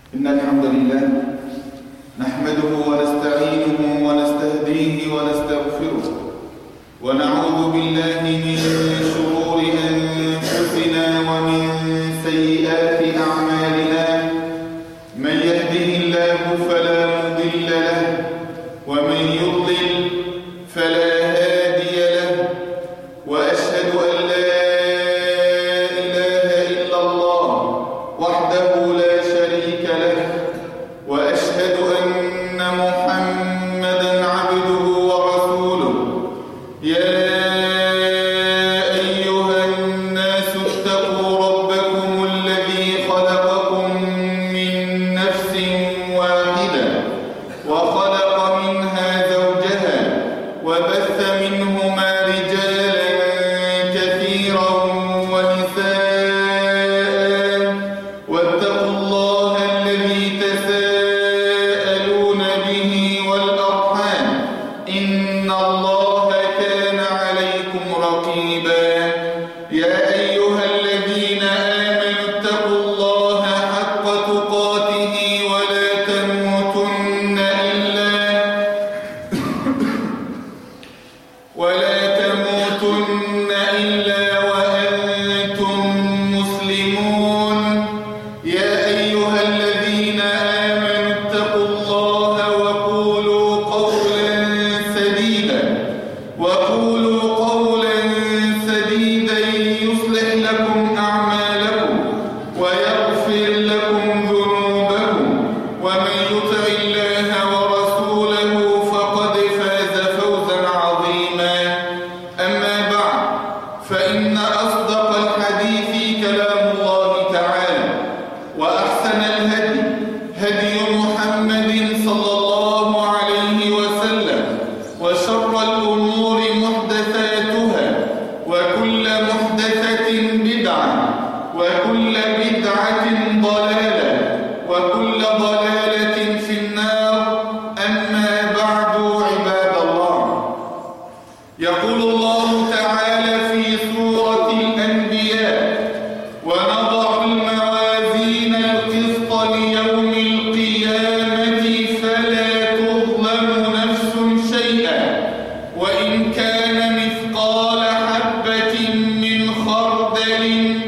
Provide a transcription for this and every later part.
إن الحمد لله نحمده ونستعينه ونستهديه ونستغفره ونعوذ بالله من شرور أنفسنا ومن سيئات أعمالنا. من يهده الله فلا مضل له ومن يضلل فلا هادي له، وأشهد أن لا إله إلا الله وحده لا شريك له، وأشهد أن محمدًا عبده ورسوله. يا أيها الناس اتقوا ربكم الذي خلقكم من نفس واحدة وخلق منها زوجها وبث منهما رجالا كثيرا ونساء، واتقوا الله الذي تساءلون به والأرحام، إن الله كان عليكم رقيبا. يا أيها الذين آمنوا اتقوا الله حق تقاته ولا تموتن إلا وأنتم مسلمون. يا أيها الذين آمنوا اتقوا الله وقولوا قولا سديدا يصلح لكم أعمالكم ويغفر لكم ذنوبكم، ومن يطع الله ورسوله فقد فاز فوزا عظيما. أما بعد، فإن أصدق الحديث كلام الله تعالى، وأحسن الهدي هدي محمد صلى الله عليه وسلم، وشر الأمور محدثاتها، وكل محدثة بدعة، وكل بدعة ضلالة، وكل ضلالة في النار. أما بعد، عباد الله، يقول الله تعالى في سورة الأنبياء: ونضع الموازين القسط ليوم القيامة فلا تظلم نفس شيئا وإن كان مثقال حبة من خردل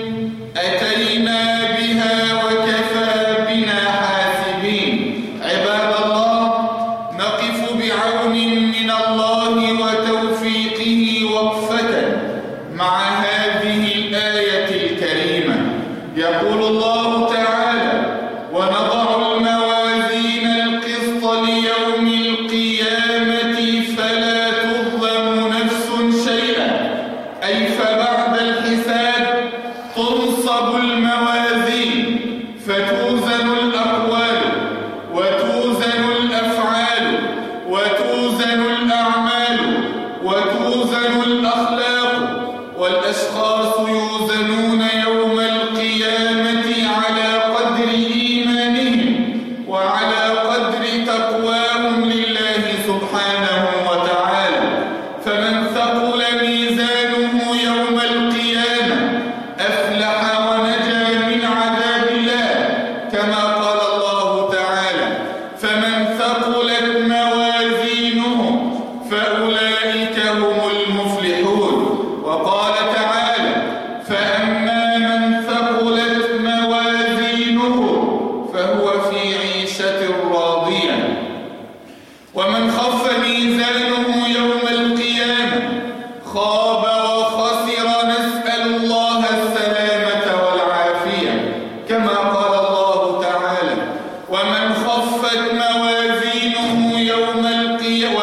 أتينا بها وكفى بنا حاسبين. عباد الله، نقف بعون من الله وتوفيقه وقفة مع هذه الآية الكريمة. يقول الله تعالى: ونضع الموازين القسط ليوم القيامة فلا تظلم نفس شيئا، أي فبعد الحساب تنصب الموازين فتوزن الأقوال وتوزن الأفعال وتوزن الأعمال وتوزن الأخلاق، والأشخاص يوزنون يوم القيامة على قدر إيمانهم وعلى قدر تقواهم لله سبحانه وتعالى. فمن ثقل ميزانه يوم القيامة أفلح ونجا من عذاب الله، كما قال الله تعالى: فمن ثقلت موازينه فأولئك هم المفلحون. وقال تعالى: فأما من ثقلت موازينه فهو في عيشة راضية. ومن خف ميزانه يوم القيامة خاب وخسر، نسأل الله السلامة والعافية، كما قال الله تعالى: ومن خفت موازينه يوم القيامة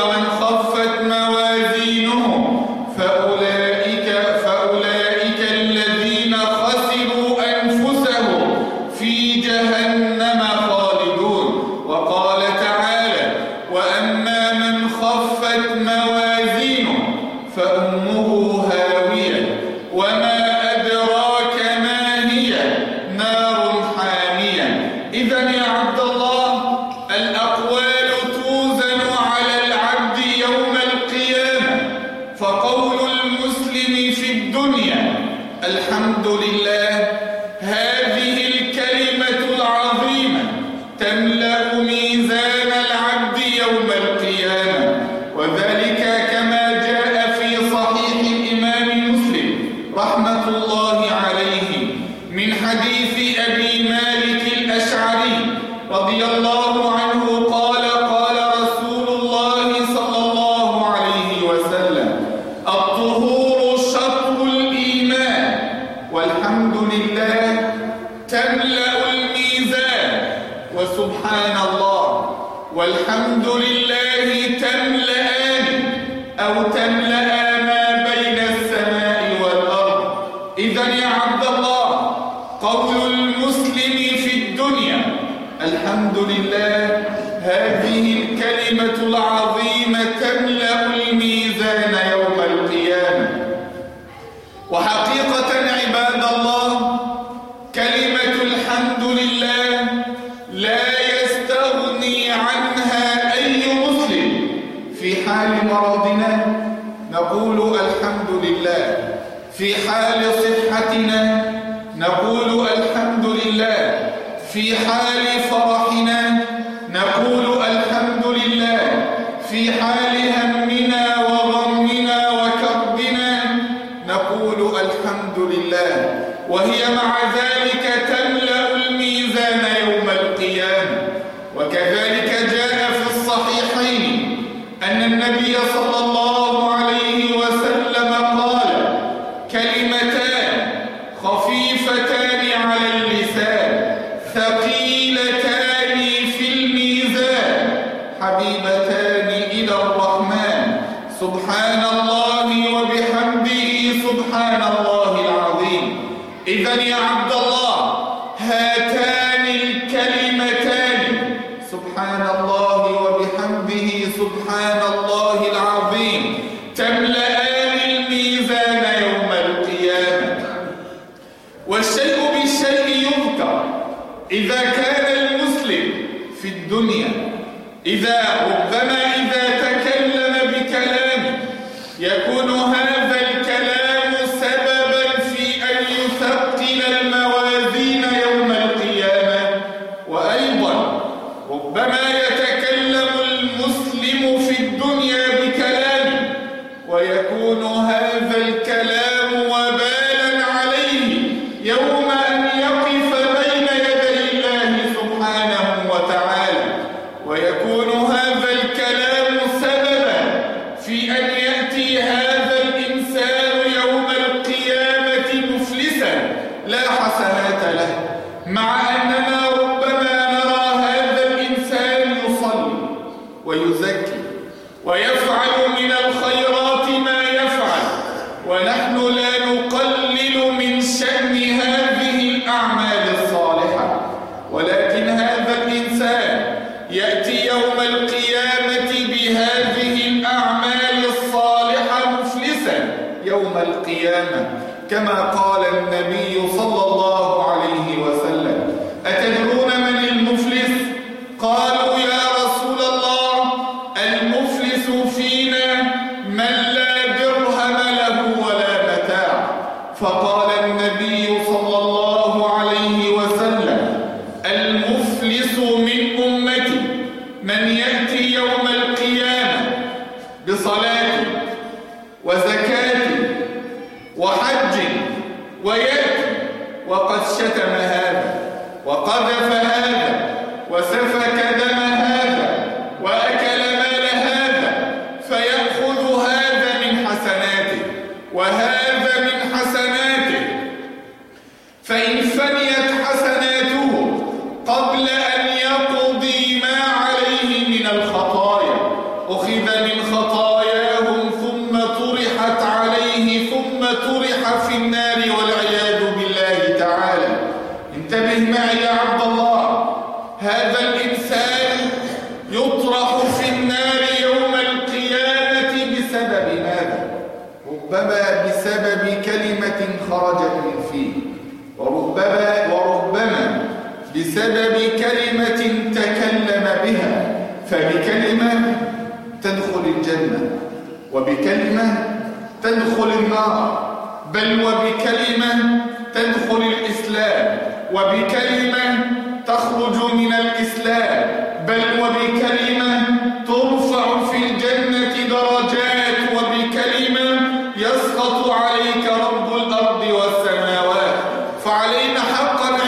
فأولئك الذين خسروا أنفسهم في جهنم خالدون. وقال تعالى: وأما من خفت موازينه فأمه هاوية وما أدراك ما هي، نار حامية. إذن يا عبد الله، الأقوال توزن على العبد يوم القيامة، فقول المسلم في الدنيا الحمد لله، هذه الكلمة العظيمة حديث أبي مالك الأشعري رضي الله عنه قال قال رسول الله صلى الله عليه وسلم: الطهور شطر الإيمان، والحمد لله تملأ الميزان. وسبحان الله والحمد لله تملأان أو تملأ ما بين السماء والأرض. إذن يا عبد الله، قول المسلم في الدنيا الحمد لله، هذه الكلمة العظيمة تملأ الميزان يوم القيامة. وحقيقة عباد الله، كلمة الحمد لله لا يستغني عنها أي مسلم. في حال مرضنا نقول الحمد لله، في حال صحتنا نقول الحمد لله، في حال فرحنا نقول الحمد لله، في حال همنا وغمنا وكربنا نقول الحمد لله. وهي مع ذلك تملأ الميزان يوم القيامة. وكذلك جاء في الصحيحين أن النبي صلى الله عليه وسلم قال: كلمتان خفيفتان على اللسان ثقيلتان في الميزان حبيبتان إلى الرحمن، سبحان الله وبحمده سبحان الله العظيم. إذن يا عبد الله، هاتان الكلمتان سبحان الله وبحمده سبحان الله العظيم تملأان الميزان يوم القيامة. والشيء بالشيء يذكر. إذا كان المسلم في الدنيا ربما إذا تكلم بكلام يكون هذا الكلام سببا في أن يثقل الموازين يوم القيامة. وأيضا ربما يتكلم المسلم في الدنيا بكلام ويكون هذا الكلام وبالا عليه يوم أن يقف بين يدي الله سبحانه وتعالى، ويكون هذا الكلام سببا في أن يأتي هذا الإنسان يوم القيامة مفلسا لا حسنات له، مع أننا ربما نرى هذا الإنسان يصلي ويزكي ويفعل من الخيرات ما يفعل، ونحن لا نقلل من شأن هذه الأعمال الصالحة. ولكن هذا الإنسان يأتي يوم القيامة بهذه الأعمال الصالحة مفلسا يوم القيامة، كما قال النبي صلى الله عليه وسلم: أتدرون من المفلس؟ قالوا: يا رسول الله، المفلس فينا من لا درهم له ولا متاع. فقال النبي صلى الله عليه وسلم: المفلس من أمتي من يأتي يوم القيامة بصلاة وزكاة وحج ويأتي وقد شتم هذا وقذف هذا وسفك دم هذا وأكل مال هذا، فيأخذ هذا من حسناته وهذا من حسناته، فإن فنيت حسناته قبل أن يقضي ما عليه من الخطايا أخذ من خطاياهم ثم طرحت عليه ثم طرح في النار والعياذ بالله تعالى. انتبه معي يا عبد الله، هذا الإنسان يطرح في النار يوم القيامة بسبب ماذا؟ ربما بسبب كلمة خرجت من فيه، وربما بسبب كلمة تكلم بها، فبكلمة تدخل الجنة وبكلمة تدخل النار، بل وبكلمة تدخل الإسلام وبكلمة تخرج من الإسلام، بل وبكلمة ترفع في الجنة درجات، وبكلمة يسقط عليك رب الأرض والسماوات. فعلينا حقا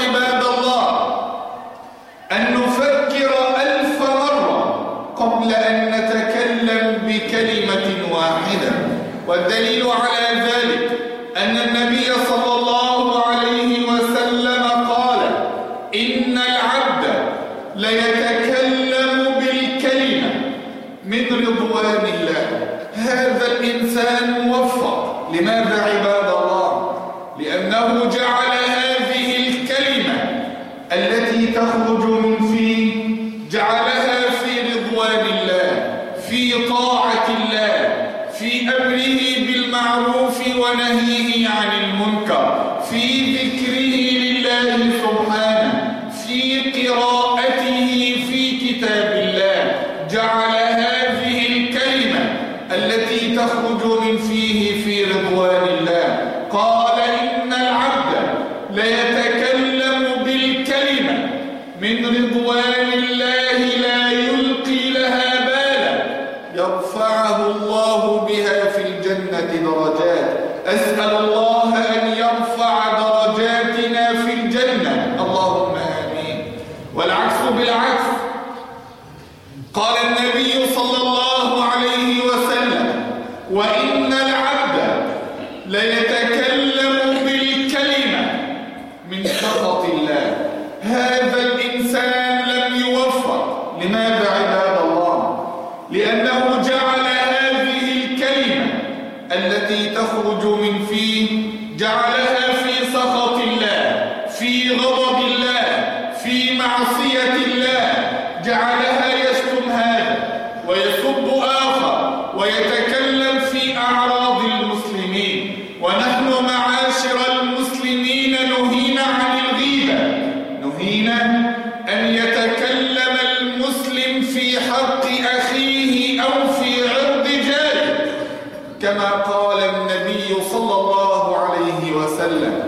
في ذكره لله سبحانه، في قراءته في كتاب الله، جعل هذه الكلمة التي تخرج من فيه في رضوان الله. قال إن العبد ليتكلم بالكلمة من رضوان الله لا يلقي لها بالا يرفعه الله بها في الجنة درجات. أسأل الله أن يرفع درجاتنا في الجنة، اللهم آمين. والعكس بالعكس، قال النبي صلى الله عليه وسلم: وإن العبد ليتكلم بالكلمة من سخط الله. هذا الإنسان لم يوفق. لماذا عباد الله؟ لأنه جعل هذه الكلمة التي تخرج من فيه جعلها في سخط الله، في غضب الله، في معصية الله. جعلها يشتم هذا ويسب آخر ويتكلم في أعراض المسلمين. ونحن معاشر المسلمين نهينا عن الغيبة، نهينا أن يتكلم المسلم في حق أخيه أو في عرض جاره، كما قال النبي صلى الله عليه وسلم: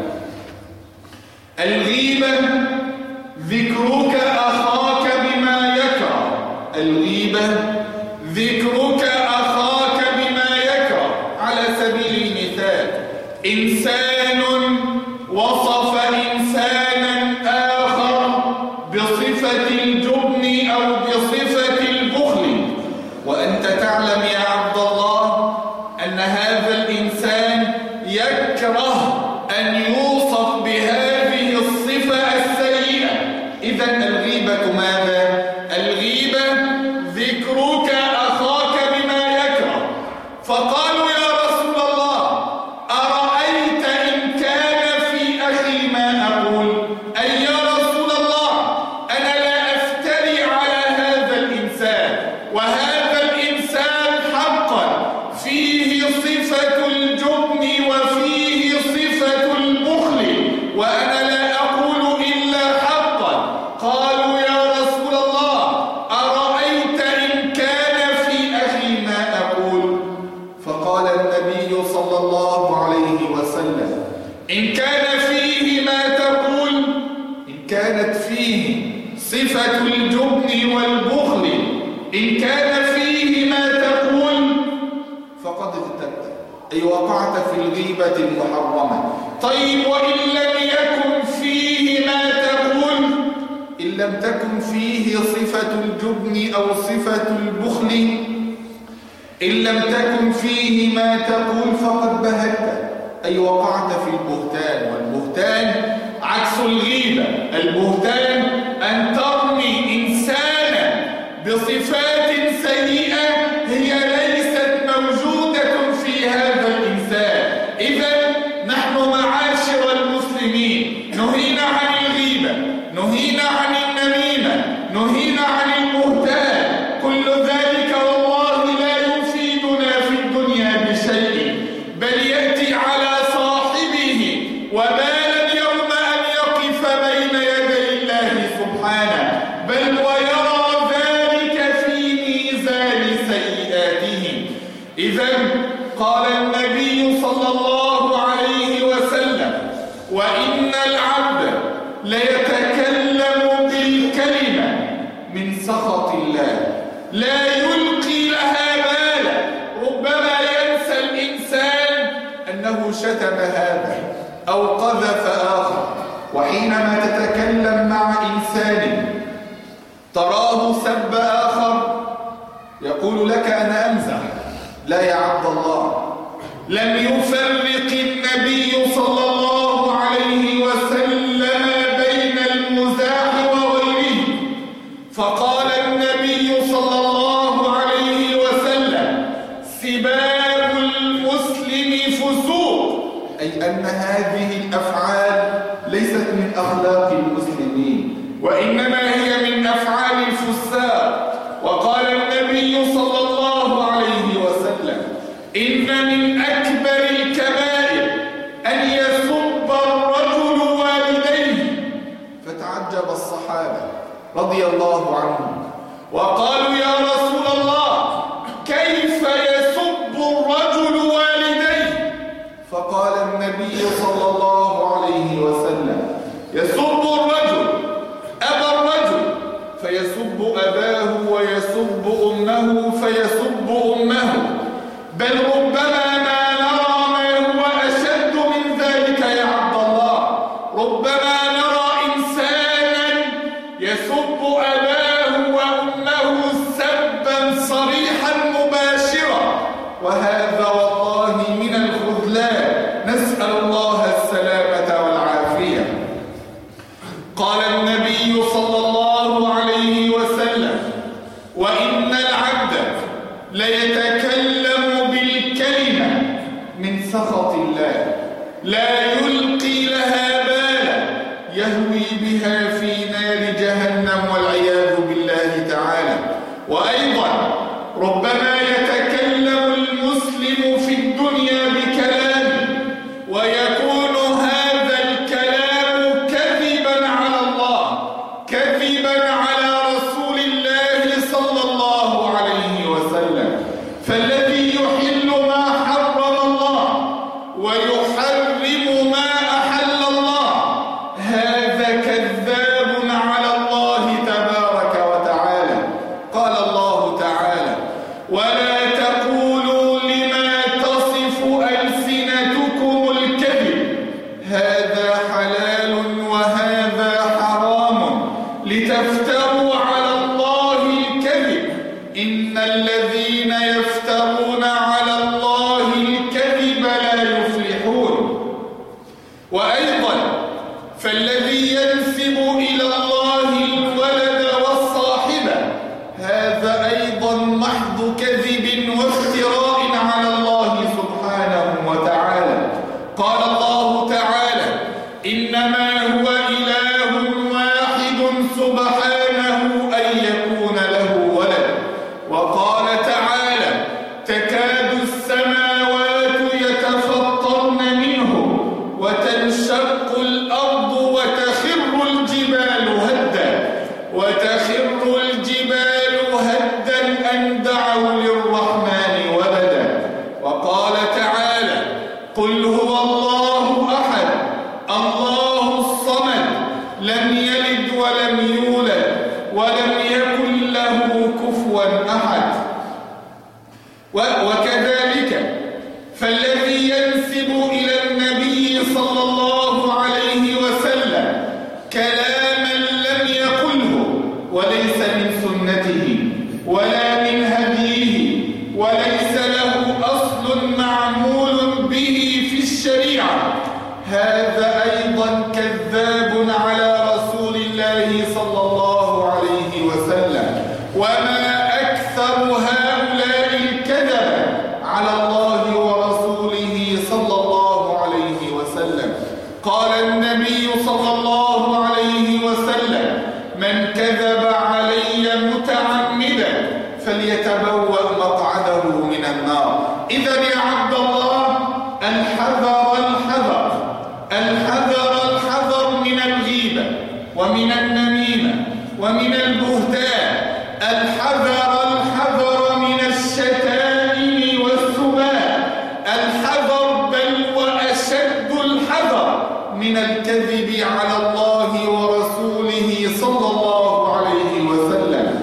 الغيبة ذكرك أخاك بما يكره. الغيبة ذكرك أخاك بما يكره. على سبيل المثال، إنسان وصف إنسانا آخر بصفة الجبن أو بصفة البخل، وأنت تعلم يا عبد الله أن هذا الإنسان يكره أن يوصف بهذه الصفة السيئة. إذن الغيبة ماذا؟ الغيبة ذكرك أخاك بما يكره. فقالوا: يا رسول الله، أرأيت إن كان في أخي ما أقول؟ أي يا رسول الله، أنا لا أفتري على هذا الإنسان، وهذا الإنسان حقا فيه صفة الجبن وفيه صفة البخل، وأنا لا أقول إلا حقا. قالوا: يا رسول الله، أرأيت إن كان في أخي ما أقول؟ فقال النبي صلى الله عليه وسلم: إن كان فيه ما تقول، إن كانت فيه صفة الجبن والبخل، إن كان فيه ما تقول فقد اغتبت، أي وقعت في الغيبة المحرمة. طيب، وإن لم يكن فيه ما تقول، إن لم تكن فيه صفة الجبن أو صفة البخل، إن لم تكن فيه ما تقول فقد بهت، أي وقعت في البهتان. والبهتان عكس الغيبة. البهتان أن ترمي إنسانا بصفات سيئة هي ليست موجودة في هذا الإنسان. إذن نحن معاشر المسلمين نهينا عن الغيبة، نهينا عن النميمة، نهينا عن البهتان. كل ذلك والله لا يفيدنا في الدنيا بشيء، بل يأتي على صاحبه وبالا يوم أن يقف بين يدي الله سبحانه، بل ويرى ذلك في ميزان سيئاتهم. إذن قال النبي صلى الله عليه وسلم: وإن العبد ليتكلم بالكلمة من سخط الله لا يلقي لها بالا. ربما ينسى الإنسان أنه شتم هذا أو قذف آخر، وحينما تتكلم مع إنسان تراه سب آخر يقول لك: أنا أمزح. لا يا عبد الله، لم يفرق النبي صلى الله عليه وسلم بين المزاح وغيره، فقال النبي صلى الله عليه وسلم: سباب المسلم فسوق، أي أن هذه الأفعال ليست من أخلاق المسلمين، وإنما هي من أفعال الفساق. وقال النبي صلى الله عليه وسلم: إن من أكبر الكبائر أن يسب الرجل رضي الله عنه وقالوا يا رسول الله كيف يسب الرجل والديه؟ فقال النبي صلى الله عليه وسلم يسب الرجل أبا الرجل فيسب أباه ويسب أمه فيسب أمه، بل ربما ما نرى ما هو أشد من ذلك يا عبد الله. ربما نرى إنسانا يسب أباه وأمه سبا صريحا مباشرا، وهذا والله من الخذلان، نسأل الله السلامة والعافية. قال النبي صلى الله عليه وسلم وإن العبد ليتكلم بالكلمة من سخط الله لا يلقي لها بالا يهوي بها في نار جهنم والعياذ بالله تعالى. وأيضا ربما يتكلم المسلم في الدنيا بكلام ويكون هذا الكلام كذبا على الله، كذبا على رسول الله صلى الله عليه وسلم. فالذي يحل ما حرم الله ويحرم ما أحل الله هذا كذاب على الله تبارك وتعالى. قال الله تعالى ولا تقولوا لما تصف ألسنتكم الكذب هذا حلال وهذا حرام لتفتروا على الله الكذب إن الذين يفترون على الله الكذب لا يفلحون. وأيضا فالذي ينسب إلى الله الولد والصاحبة هذا أيضا محض كذب وافتراء على الله سبحانه وتعالى. قال الله تعالى إنما هو إله واحد سبحانه أن يكون له ولد. وقال تعالى تكاد السماوات يتفطرن منه وتنشق الأرض وتخر الجبال هدا أن دعوا للرحمن ولدا. وقال تعالى قل هو الله أحد الله الصمد لم يلد ولم يولد ولم يكن له كفوا أحد. وكذلك فالذي ينسب إلى النبي صلى الله عليه وسلم كلاما لم يقله وليس من سنته ولا من هديه وليس له أصل معمول به في الشريعة هذا أيضا كذاب على رسول الله صلى الله عليه وسلم. وما أكثر هؤلاء الكذب على الله ورسوله صلى الله عليه وسلم. قال النبي صلى الله عليه وسلم من كذب علي متعمدا فليتبوأ مقعده من النار. إذا يا عبد الله الحذر الحذر الحذر الحذر من الغيبة ومن النميمة ومن البهتان، الحذر الحذر من الشتائم والسباب، الحذر بل وأشد الحذر من الكذب على الله ورسوله صلى الله عليه وسلم.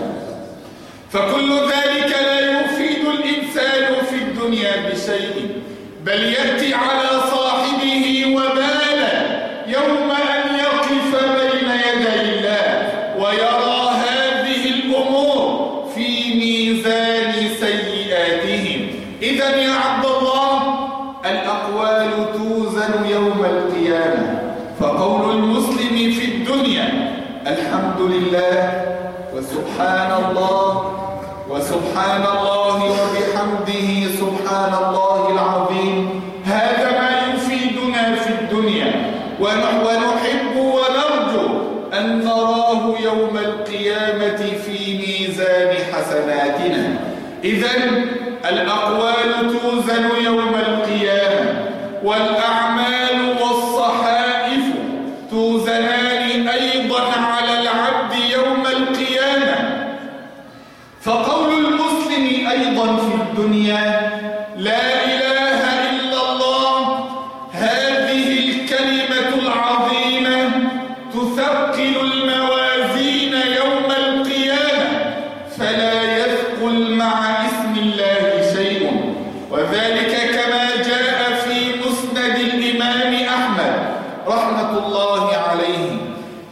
فكل ذلك لا يفيد الإنسان في الدنيا بشيء بل يأتي على صاحبه وبالا يوم أن يقف بين يدي الله ويرى هذه الأمور في ميزان سيئاتهم. إذن يا عبد الله الأقوال توزن يوم القيامة، فقول المسلم في الدنيا الحمد لله وسبحان الله وسبحان الله وبحمده سبحان الله العظيم هذا ما يفيدنا في الدنيا، ونحب ونرجو أن نراه يوم القيامة في ميزان حسناتنا. إذن الأقوال توزن يوم القيامة والأعمال والصحائف توزنان أيضا على العبد يوم القيامة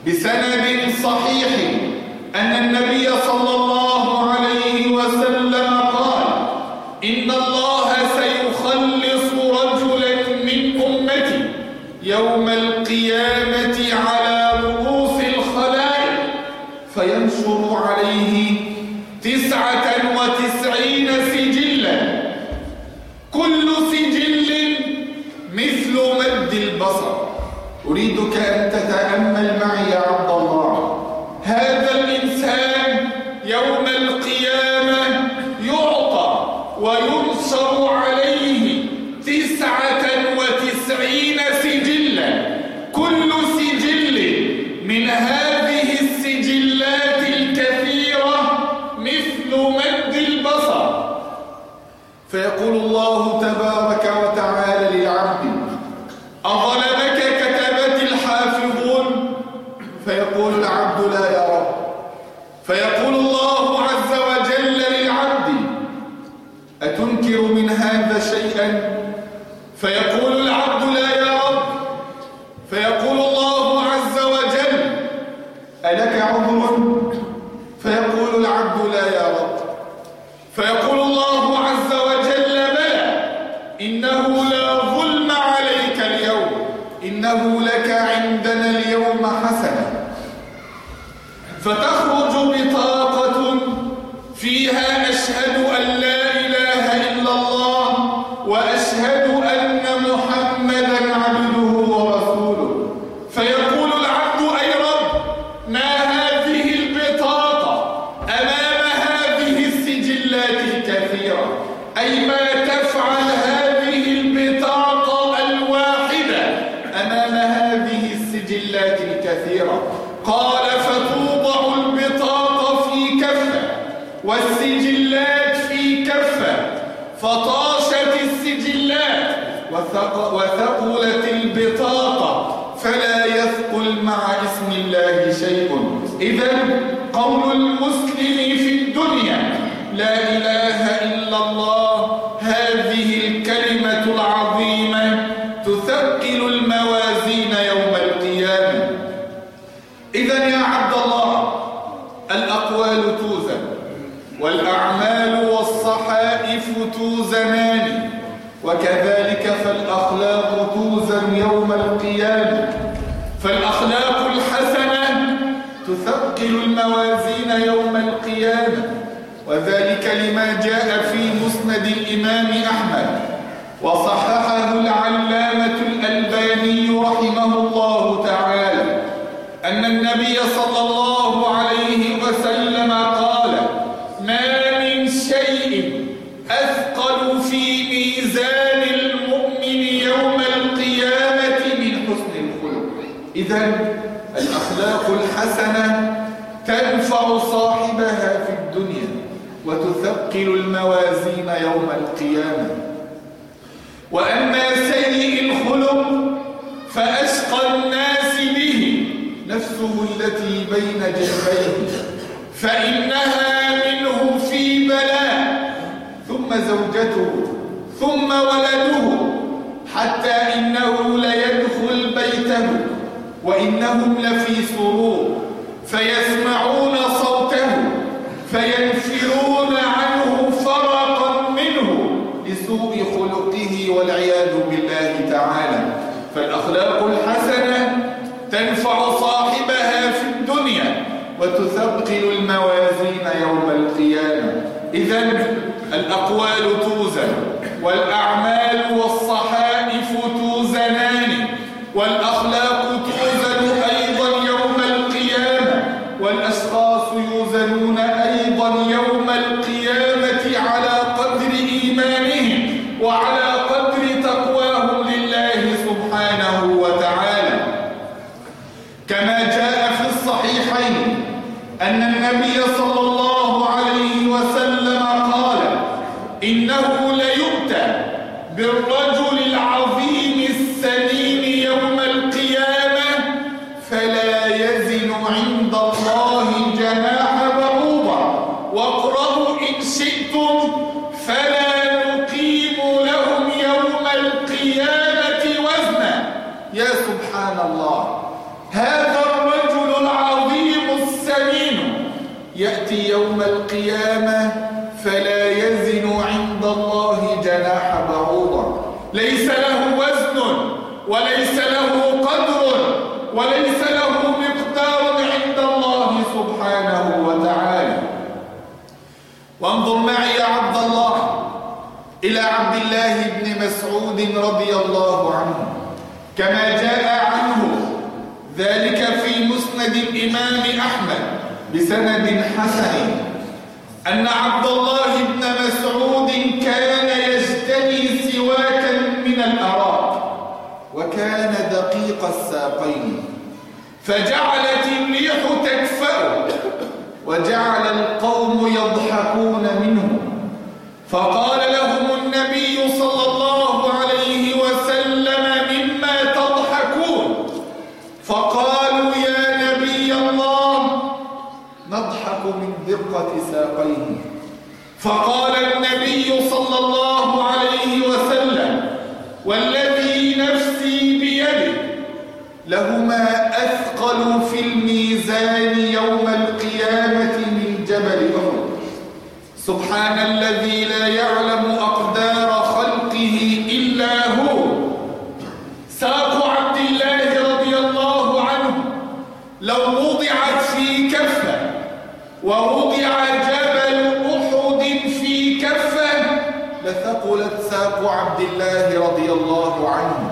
بسند صحيح أن النبي صلى الله عليه وسلم قال: إن الله سيخلص رجلا من أمتي يوم القيامة على رؤوس الخلائق فينشر عليه 99 سجلا، كل سجل مثل مد البصر. أريدك أن تتأمل معي يا عبد الله، هذا الإنسان يوم القيامة يعطى وينشر عليه 99 سجلا، كل سجل من هذه السجلات الكثيرة مثل مد البصر. فيقول الله تبارك وتعالى للعبد: أظلمك كتبت الحافظون؟ فيقول العبد: لا يا رب. فيقول الله عز وجل للعبد: أتنكر من هذا شيئا؟ فيقول العبد: لا يا رب. فيقول الله عز وجل: ألك عذر؟ فيقول العبد: لا يا رب. فيقول الله عز وجل: بلى، إنه لا ظلم عليك اليوم، إنه لك عندنا اليوم حسنة. فتخرج بطاقة فيها: أشهد أن لا إله إلا الله وأشهد أن محمدا عبده ورسوله. فيقول العبد: أي رب، ما هذه البطاقة أمام هذه السجلات الكثيرة؟ أي ما تفعل هذه البطاقة الواحدة أمام هذه السجلات الكثيرة؟ قال: فتوضع البطاقة في كفة والسجلات في كفة، فطاشت السجلات وثقلت البطاقة، فلا يثقل مع اسم الله شيء. إذن قول المسلم في الدنيا لا إله إلا الله، هذه الكلمة العظيمة تثقل الموازين يوم القيامة. إذن يا عبد الله، الأقوال توزن والأعمال والصحائف توزنان، وكذلك فالأخلاق توزن يوم القيامة. فالأخلاق الحسنة تثقل الموازين يوم القيامة، وذلك لما جاء في مسند الإمام أحمد وصححه العلامة الألباني رحمه الله تعالى، أن النبي صلى الله عليه وسلم قال: ما من شيء أثقل في ميزان المؤمن يوم القيامة من حسن الخلق. إذن الأخلاق الحسنة تنفع صاحبها في الدنيا وتثقل الموازين يوم القيامة. وأما سيء الخلق فأشقى الناس به نفسه التي بين جنبيه، فإنها منه في بلاء، ثم زوجته، ثم ولده، حتى إنه ليدخل بيته وإنهم لفي سرور، فيسمعون صوته فينفرون عنه فرقا منه لسوء خلقه والعياذ بالله تعالى. فالأخلاق الحسنة تنفع صاحبها في الدنيا وتثقل الموازين يوم القيامة. إذن الأقوال توزن والأعمال والصحائف توزنان، والأخلاق توزن أيضا يوم القيامة، والأشخاص يوزنون أيضا يوم القيامة على قدر إيمانهم وعلى قدر تقواهم لله سبحانه وتعالى. كما جاء في الصحيحين أن النبي صلى الله عليه وسلم قال: إنه ليؤتى بالرجل العظيم السليم يوم القيامة فلا يزن عند الله جناح بعوضة، واقرأوا إن شئتم: فلا نقيم لهم يوم القيامة وزنا. يا سبحان الله، هذا الرجل يأتي يوم القيامة فلا يزن عند الله جناح بعوضة، ليس له وزن وليس له قدر وليس له مقدار عند الله سبحانه وتعالى. وانظر معي يا عبد الله إلى عبد الله بن مسعود رضي الله عنه، كما جاء عنه ذلك في مسند الإمام أحمد بسند حسن، أن عبد الله بن مسعود كان يجتني سواكا من الأراك، وكان دقيق الساقين، فجعلت الريح تكفأ وجعل القوم يضحكون منه، فقال لهم النبي صلى الله عليه وسلم: مما تضحكون؟ فقالوا: يا نبي الله نضحك من دقة ساقيه. فقال النبي صلى الله عليه وسلم: والذي نفسي بيده لهما أثقل في الميزان يوم القيامة من جبل أحد. سبحان الذي لا يعلم أقدار خلقه إلا هو. ساق عبد الله رضي الله عنه لو وضعت في كفة ووضع جبل أحد في كفة لثقلت ساق عبد الله رضي الله عنه.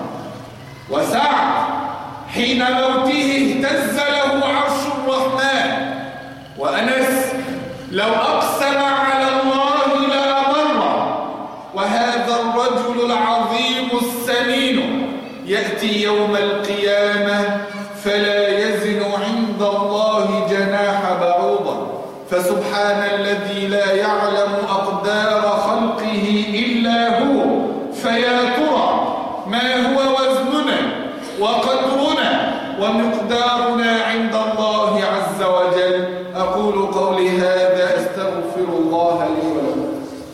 وسعد حين موته اهتز له عرش الرحمن. وأنس لو أقسم على الله لأبره. وهذا الرجل العظيم السمين يأتي يوم القيامة فلا يزن عند الله جناح بعوضة. فسبحان الذي لا يعلم أقدار خلقه إلا هو. فيا ترى ما هو وزننا وقدرنا ومقدارنا عند الله عز وجل. أقول قولي هذا أستغفر الله لي ولكم.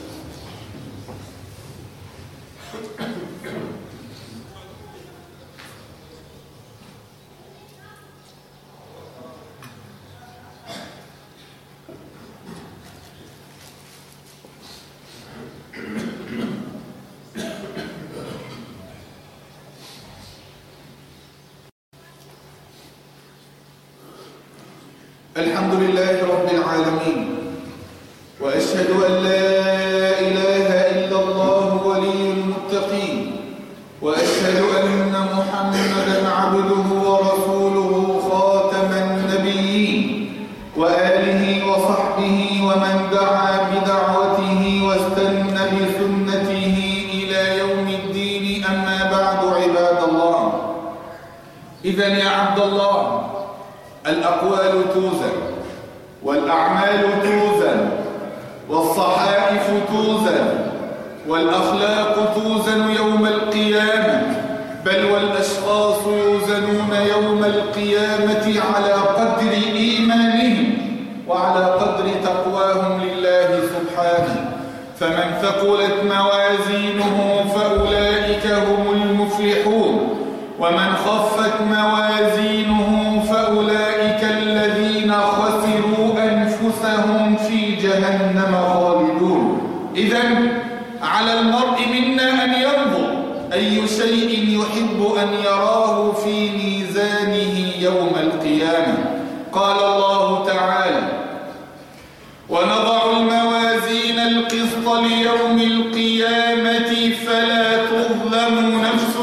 الحمد لله رب العالمين، وأشهد أن لا إله إلا الله ولي المتقين، وأشهد أن محمدًا عبده ورسوله خاتم النبيين، وآله وصحبه ومن دعا بدعوته واستنى بسنته إلى يوم الدين. أما بعد، عباد الله، إذن يا عبد الله، الأقوال توزن والأعمال توزن والصحائف توزن والأخلاق توزن يوم القيامة، بل والأشخاص يوزنون يوم القيامة على قدر إيمانهم وعلى قدر تقواهم لله سبحانه. فمن ثقلت موازينه فأولئك هم المفلحون، ومن خفت موازينه فأولئك الذين خسروا أنفسهم في جهنم خالدون. إذن على المرء منا أن ينظر أي شيء يحب أن يراه في ميزانه يوم القيامة. قال الله تعالى: ونضع الموازين القسط ليوم القيامة فلا تظلم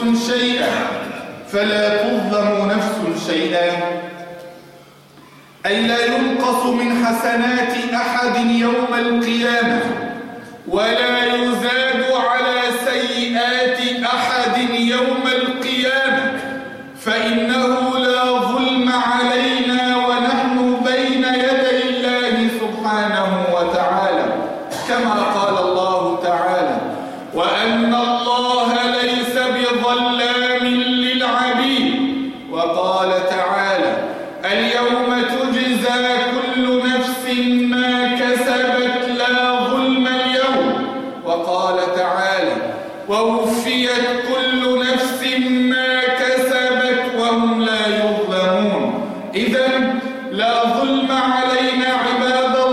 نفس شيئا، أي لا ينقص من حسنات أحد يوم القيامة ولا يزاد على سيئات أحد يوم القيامة، فإنه لا ظلم علينا ونحن بين يدي الله سبحانه وتعالى، كما قال الله تعالى: وأن الله ليس بظلام للعبيد. وقال تعالى: اليوم تجزى كل نفس ما كسبت لا ظلم اليوم. وقال تعالى: ووفيت كل نفس ما كسبت وهم لا يظلمون. إذن لا ظلم علينا عباد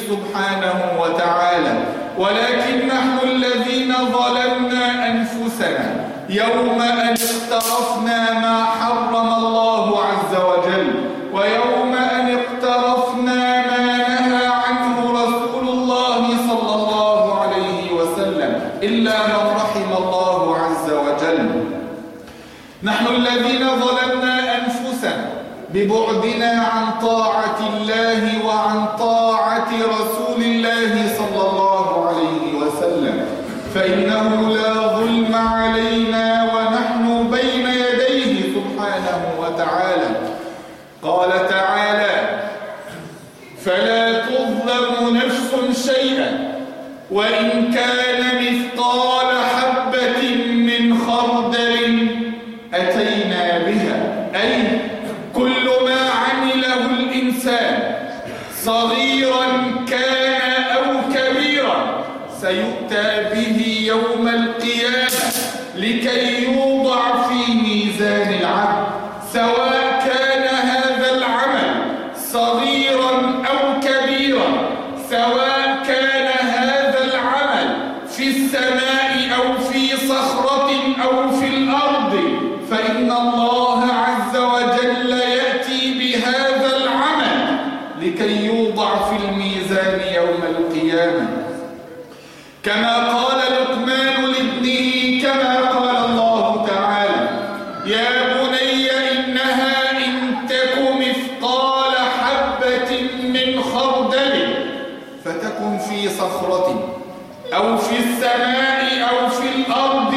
سبحانه وتعالى، ولكن نحن الذين ظلمنا أنفسنا يوم أن اقترفنا ما حرم الله عز وجل، ويوم أن اقترفنا ما نهى عنه رسول الله صلى الله عليه وسلم، إلا من رحم الله عز وجل. نحن الذين ظلمنا أنفسنا ببعدنا عن طاعة الله وعن طاعة رسول الله صلى الله عليه وسلم، فإنه لا ظلم علينا ونحن بين يديه سبحانه وتعالى. قال تعالى: فلا تظلم نفس شيئا وإن كان مثقال حبة من خردل أتينا بها، أي كل ما عمله الإنسان صغيرا كان أو كبيرا سيؤتى به يوم القيامة لكي يوضع في ميزان العبد، سواء كان هذا العمل صغيرا أو كبيرا، سواء كان هذا العمل في السماء أو في صخرة أو في الأرض، فإن الله عز وجل يأتي بهذا العمل لكي يوضع في الميزان يوم القيامة. كما قال لقمان لابنه، كما قال الله تعالى: يا بني إنها إن تك مثقال حبة من خردل فتكن في صخرة أو في السماء أو في الأرض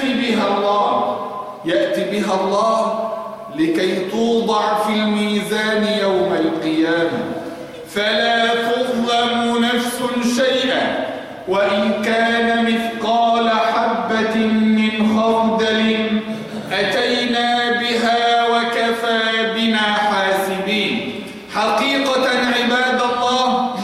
يأتي بها الله لكي توضع في الميزان يوم القيامة. فلا تظلم نفس شيئا وإن كان مثقال حبة من خردل أتينا بها وكفى بنا حاسبين. حقيقة عباد الله،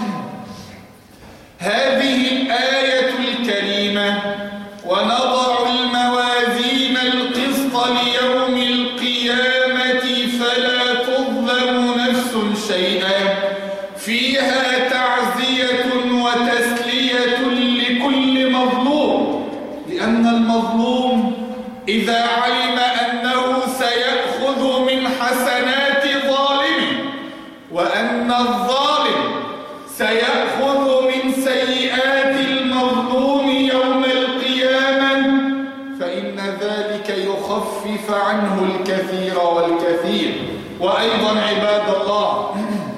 هذه الآية الكريمة: ونضع الموازين القسط ليوم القيامة فلا تظلم نفس شيئا، فيها تعزية وتسلية لكل مظلوم، لأن المظلوم إذا علم أنه سيأخذ من حسنات ظالمه وأن الظالم سيأخذ من سيئات المظلوم يوم القيامة، فإن ذلك يخفف عنه الكثير والكثير. وأيضا عباد الله،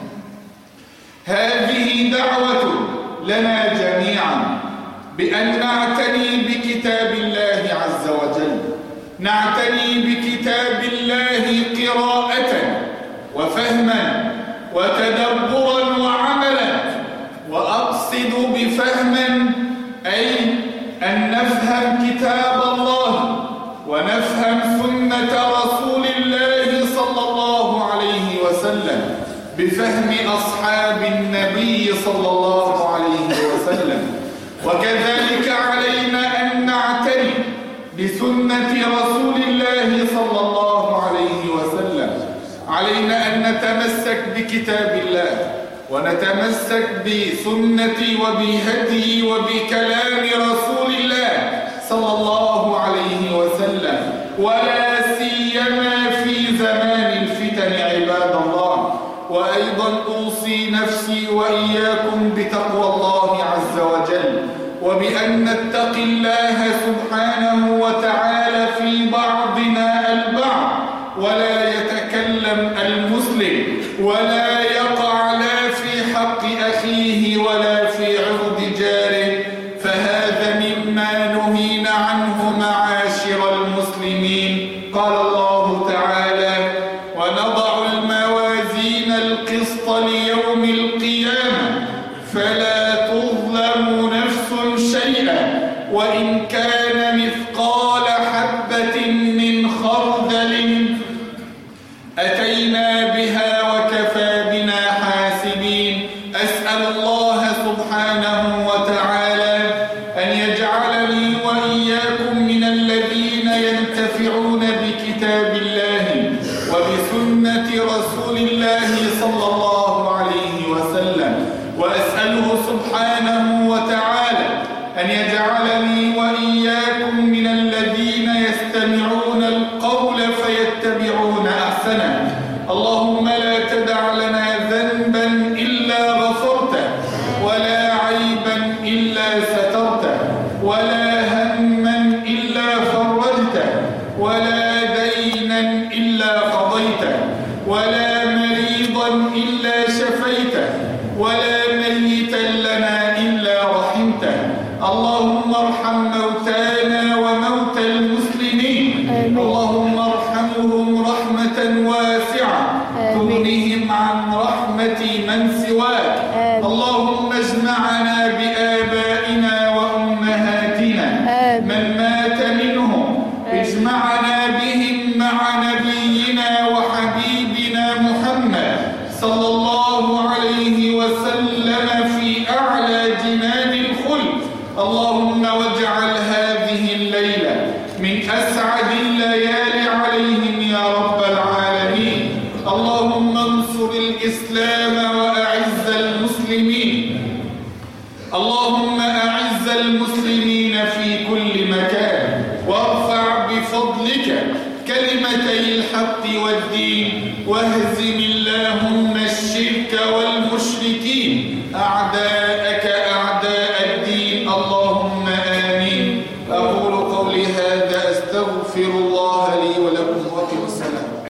هذه دعوة لنا جميعا بأن نعتني بكتاب الله عز وجل، نعتني بكتاب الله قراءة وفهما وتدبرا وعملا. وأقصد بفهما أي أن نفهم كتاب الله ونفهم سنة رسول الله صلى الله عليه وسلم بفهم أصحاب النبي صلى الله عليه وسلم. وكذلك علينا أن نعتني بسنة رسول الله صلى الله عليه وسلم. علينا أن نتمسك بكتاب الله ونتمسك بسنة وبهدي وبكلام رسول الله صلى الله عليه وسلم، ولا سيما في زمان الفتن عباد الله. وأيضا أوصي نفسي وإياكم بتقوى الله عز وجل، وبأن نتقي الله سبحانه وتعالى في بعضنا البعض، ولا يتكلم المسلم ولا يقع لا في حق أخيه ولا في عرض جاره، فهذا مما نهينا عنه معاشر المسلمين. قال الله تعالى: ونضع الموازين القسط ليوم القيامة فلا تظلم نفس شيئا وإن كان مثقال حبة من خردل أتينا بها وكفى بنا حاسبين. أسأل الله سبحانه وتعالى أن يجعلني وإياكم من الذين ينتفعون بكتاب الله وبسنة رسول الله صلى الله عليه وسلم، وأسأله ويتبعون أحسنه. اللهم لا تدع لنا ذنبا إلا غفرته، ولا عيبا إلا سترته، ولا هما إلا فرجته، ولا دينا إلا قضيته، ولا مريضا إلا شفيته، ولا ميتا لنا إلا رحمته. اللهم ارحم موتانا وموتى المسلمين. اللهم ارحمهم رحمة واسعة تغنيهم عن رحمة من سواك. اللهم اجمعنا بآبائنا وأمهاتنا من مات منهم، اجمعنا بهم مع نبينا وحبيبنا محمد صلى الله عليه وسلم في أعلى جنان الخلد. اللهم واجعل هذه الليلة من أسعد الليالي عليهم يا رب العالمين. اللهم انصر الإسلام وأعز المسلمين. اللهم أعز المسلمين في كل مكان، وارفع بفضلك كلمتي الحق والدين، واهزم اللهم الشرك والمشركين أعداء